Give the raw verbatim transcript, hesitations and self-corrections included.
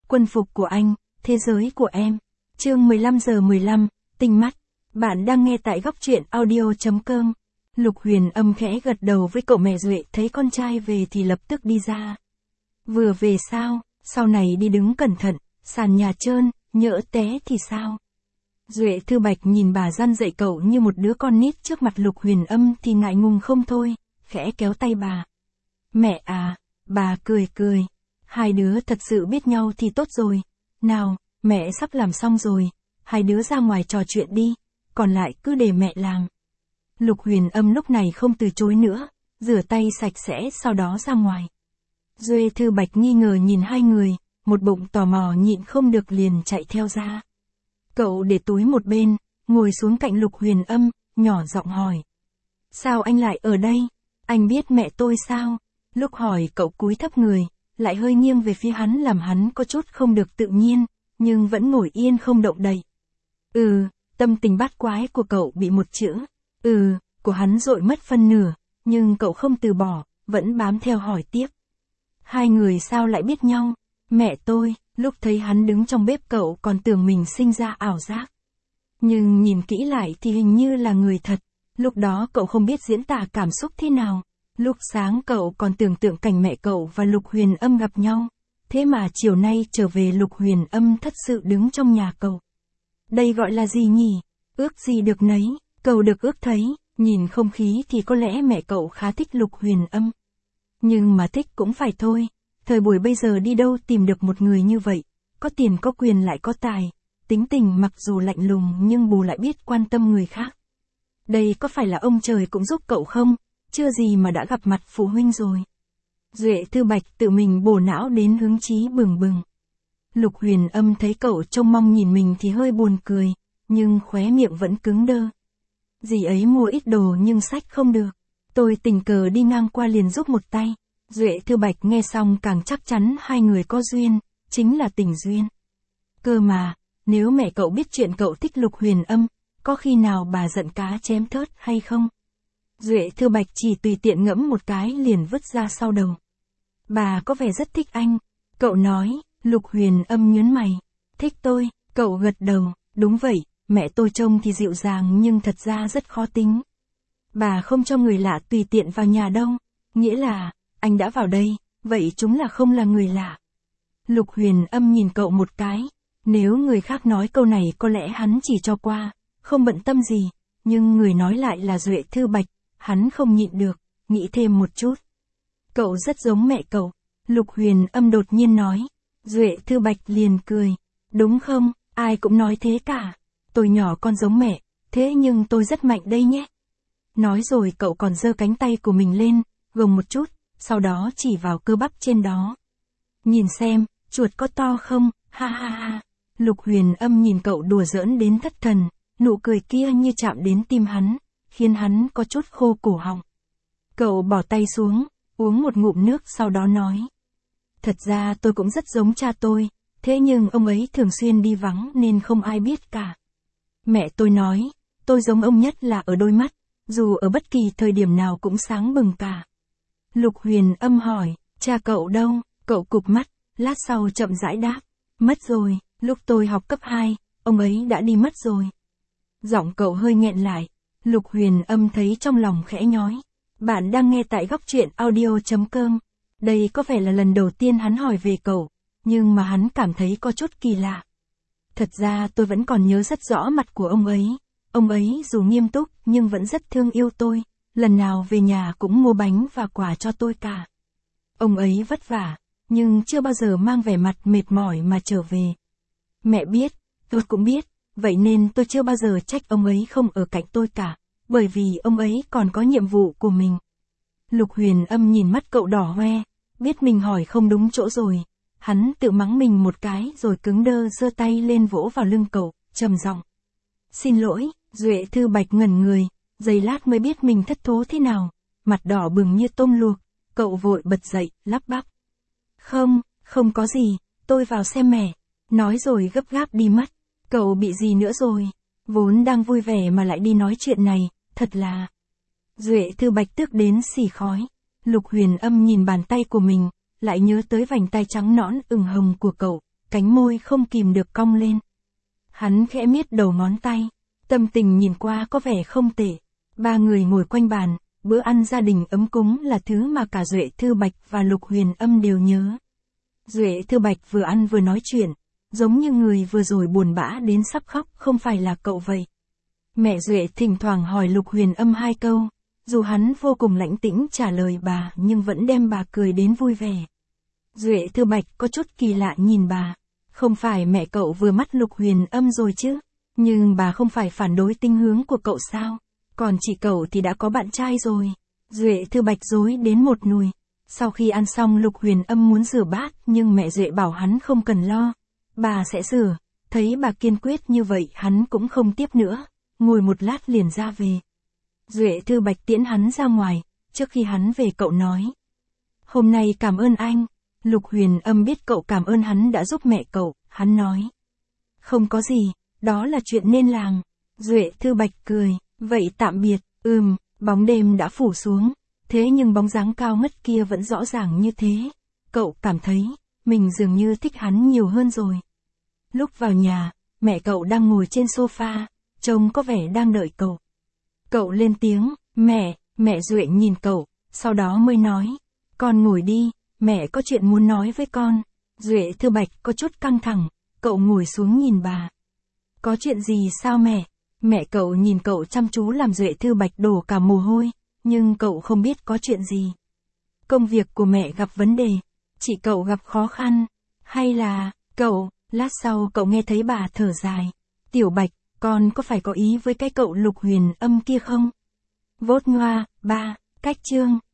Quân phục của anh, thế giới của em. Chương mười lăm giờ mười lăm, tinh mắt. Bạn đang nghe tại góc truyện audio chấm com. Lục Huyền Âm khẽ gật đầu với cậu. Mẹ Duệ thấy con trai về thì lập tức đi ra. Vừa về sao, sau này đi đứng cẩn thận, sàn nhà trơn, nhỡ té thì sao? Duệ Thư Bạch nhìn bà răn dạy cậu như một đứa con nít trước mặt Lục Huyền Âm thì ngại ngùng không thôi, khẽ kéo tay bà. Mẹ à, bà cười cười. Hai đứa thật sự biết nhau thì tốt rồi. Nào, mẹ sắp làm xong rồi, hai đứa ra ngoài trò chuyện đi, còn lại cứ để mẹ làm. Lục Huyền Âm lúc này không từ chối nữa, rửa tay sạch sẽ sau đó ra ngoài. Duệ Thư Bạch nghi ngờ nhìn hai người, một bụng tò mò nhịn không được liền chạy theo ra. Cậu để túi một bên, ngồi xuống cạnh Lục Huyền Âm, nhỏ giọng hỏi. Sao anh lại ở đây? Anh biết mẹ tôi sao? Lúc hỏi cậu cúi thấp người, lại hơi nghiêng về phía hắn làm hắn có chút không được tự nhiên, nhưng vẫn ngồi yên không động đậy. Ừ, tâm tình bát quái của cậu bị một chữ, ừ, của hắn dội mất phân nửa, nhưng cậu không từ bỏ, vẫn bám theo hỏi tiếp. Hai người sao lại biết nhau? Mẹ tôi, lúc thấy hắn đứng trong bếp cậu còn tưởng mình sinh ra ảo giác. Nhưng nhìn kỹ lại thì hình như là người thật, lúc đó cậu không biết diễn tả cảm xúc thế nào. Lúc sáng cậu còn tưởng tượng cảnh mẹ cậu và Lục Huyền Âm gặp nhau, thế mà chiều nay trở về Lục Huyền Âm thật sự đứng trong nhà cậu. Đây gọi là gì nhỉ? Ước gì được nấy, cậu được ước thấy, nhìn không khí thì có lẽ mẹ cậu khá thích Lục Huyền Âm. Nhưng mà thích cũng phải thôi, thời buổi bây giờ đi đâu tìm được một người như vậy, có tiền có quyền lại có tài, tính tình mặc dù lạnh lùng nhưng bù lại biết quan tâm người khác. Đây có phải là ông trời cũng giúp cậu không? Chưa gì mà đã gặp mặt phụ huynh rồi. Duệ Thư Bạch tự mình bổ não đến hứng chí bừng bừng. Lục Huyền Âm thấy cậu trông mong nhìn mình thì hơi buồn cười, nhưng khóe miệng vẫn cứng đơ. Dì ấy mua ít đồ nhưng xách không được. Tôi tình cờ đi ngang qua liền giúp một tay. Duệ Thư Bạch nghe xong càng chắc chắn hai người có duyên, chính là tình duyên. Cơ mà, nếu mẹ cậu biết chuyện cậu thích Lục Huyền Âm, có khi nào bà giận cá chém thớt hay không? Duệ Thư Bạch chỉ tùy tiện ngẫm một cái liền vứt ra sau đầu. Bà có vẻ rất thích anh. Cậu nói. Lục Huyền Âm nhớn mày. Thích tôi, cậu gật đầu. Đúng vậy, mẹ tôi trông thì dịu dàng nhưng thật ra rất khó tính. Bà không cho người lạ tùy tiện vào nhà đâu. Nghĩa là, anh đã vào đây, vậy chúng là không là người lạ. Lục Huyền Âm nhìn cậu một cái. Nếu người khác nói câu này có lẽ hắn chỉ cho qua, không bận tâm gì. Nhưng người nói lại là Duệ Thư Bạch. Hắn không nhịn được, nghĩ thêm một chút. Cậu rất giống mẹ cậu. Lục Huyền Âm đột nhiên nói. Duệ Thư Bạch liền cười. Đúng không, ai cũng nói thế cả. Tôi nhỏ con giống mẹ, thế nhưng tôi rất mạnh đây nhé. Nói rồi cậu còn giơ cánh tay của mình lên, gồng một chút, sau đó chỉ vào cơ bắp trên đó. Nhìn xem, chuột có to không, ha ha ha. Lục Huyền Âm nhìn cậu đùa giỡn đến thất thần, nụ cười kia như chạm đến tim hắn, khiến hắn có chút khô cổ họng. Cậu bỏ tay xuống, uống một ngụm nước sau đó nói. Thật ra tôi cũng rất giống cha tôi, thế nhưng ông ấy thường xuyên đi vắng nên không ai biết cả. Mẹ tôi nói, tôi giống ông nhất là ở đôi mắt, dù ở bất kỳ thời điểm nào cũng sáng bừng cả. Lục Huyền Âm hỏi, cha cậu đâu? Cậu cụp mắt, lát sau chậm rãi đáp. Mất rồi, lúc tôi học cấp hai, ông ấy đã đi mất rồi. Giọng cậu hơi nghẹn lại. Lục Huyền Âm thấy trong lòng khẽ nhói. Bạn đang nghe tại góc truyện audio chấm com. Đây có vẻ là lần đầu tiên hắn hỏi về cậu, nhưng mà hắn cảm thấy có chút kỳ lạ. Thật ra tôi vẫn còn nhớ rất rõ mặt của ông ấy. Ông ấy dù nghiêm túc nhưng vẫn rất thương yêu tôi, lần nào về nhà cũng mua bánh và quà cho tôi cả. Ông ấy vất vả, nhưng chưa bao giờ mang vẻ mặt mệt mỏi mà trở về. Mẹ biết, tôi cũng biết, vậy nên tôi chưa bao giờ trách ông ấy không ở cạnh tôi cả, bởi vì ông ấy còn có nhiệm vụ của mình. Lục Huyền Âm nhìn mắt cậu đỏ hoe, biết mình hỏi không đúng chỗ rồi. Hắn tự mắng mình một cái rồi cứng đơ giơ tay lên vỗ vào lưng cậu, trầm giọng. Xin lỗi. Duệ Thư Bạch ngẩn người, giây lát mới biết mình thất thố thế nào, mặt đỏ bừng như tôm luộc, cậu vội bật dậy, lắp bắp. Không, không có gì, tôi vào xem mẹ. Nói rồi gấp gáp đi mất. Cậu bị gì nữa rồi? Vốn đang vui vẻ mà lại đi nói chuyện này, thật là... Duệ Thư Bạch tức đến xì khói. Lục Huyền Âm nhìn bàn tay của mình, lại nhớ tới vành tay trắng nõn ửng hồng của cậu, cánh môi không kìm được cong lên. Hắn khẽ miết đầu ngón tay, tâm tình nhìn qua có vẻ không tệ. Ba người ngồi quanh bàn, bữa ăn gia đình ấm cúng là thứ mà cả Duệ Thư Bạch và Lục Huyền Âm đều nhớ. Duệ Thư Bạch vừa ăn vừa nói chuyện, giống như người vừa rồi buồn bã đến sắp khóc, không phải là cậu vậy. Mẹ Duệ thỉnh thoảng hỏi Lục Huyền Âm hai câu, dù hắn vô cùng lãnh tĩnh trả lời bà nhưng vẫn đem bà cười đến vui vẻ. Duệ Thư Bạch có chút kỳ lạ nhìn bà, không phải mẹ cậu vừa mắt Lục Huyền Âm rồi chứ, nhưng bà không phải phản đối tinh hướng của cậu sao, còn chị cậu thì đã có bạn trai rồi. Duệ Thư Bạch dối đến một nùi. Sau khi ăn xong Lục Huyền Âm muốn rửa bát nhưng mẹ Duệ bảo hắn không cần lo, bà sẽ rửa. Thấy bà kiên quyết như vậy hắn cũng không tiếp nữa, ngồi một lát liền ra về. Duệ Thư Bạch tiễn hắn ra ngoài, trước khi hắn về cậu nói. Hôm nay cảm ơn anh. Lục Huyền Âm biết cậu cảm ơn hắn đã giúp mẹ cậu, hắn nói. Không có gì, đó là chuyện nên làm. Duệ Thư Bạch cười, vậy tạm biệt, ừm, bóng đêm đã phủ xuống, thế nhưng bóng dáng cao ngất kia vẫn rõ ràng như thế. Cậu cảm thấy, mình dường như thích hắn nhiều hơn rồi. Lúc vào nhà, mẹ cậu đang ngồi trên sofa, trông có vẻ đang đợi cậu. Cậu lên tiếng, mẹ, mẹ Duệ nhìn cậu, sau đó mới nói, con ngồi đi, mẹ có chuyện muốn nói với con. Duệ Thư Bạch có chút căng thẳng, cậu ngồi xuống nhìn bà. Có chuyện gì sao mẹ? Mẹ cậu nhìn cậu chăm chú làm Duệ Thư Bạch đổ cả mồ hôi, nhưng cậu không biết có chuyện gì. Công việc của mẹ gặp vấn đề, chị cậu gặp khó khăn, hay là, cậu, lát sau cậu nghe thấy bà thở dài. Tiểu Bạch, con có phải có ý với cái cậu Lục Huyền Âm kia không? Vốt ngoa, ba, cách chương.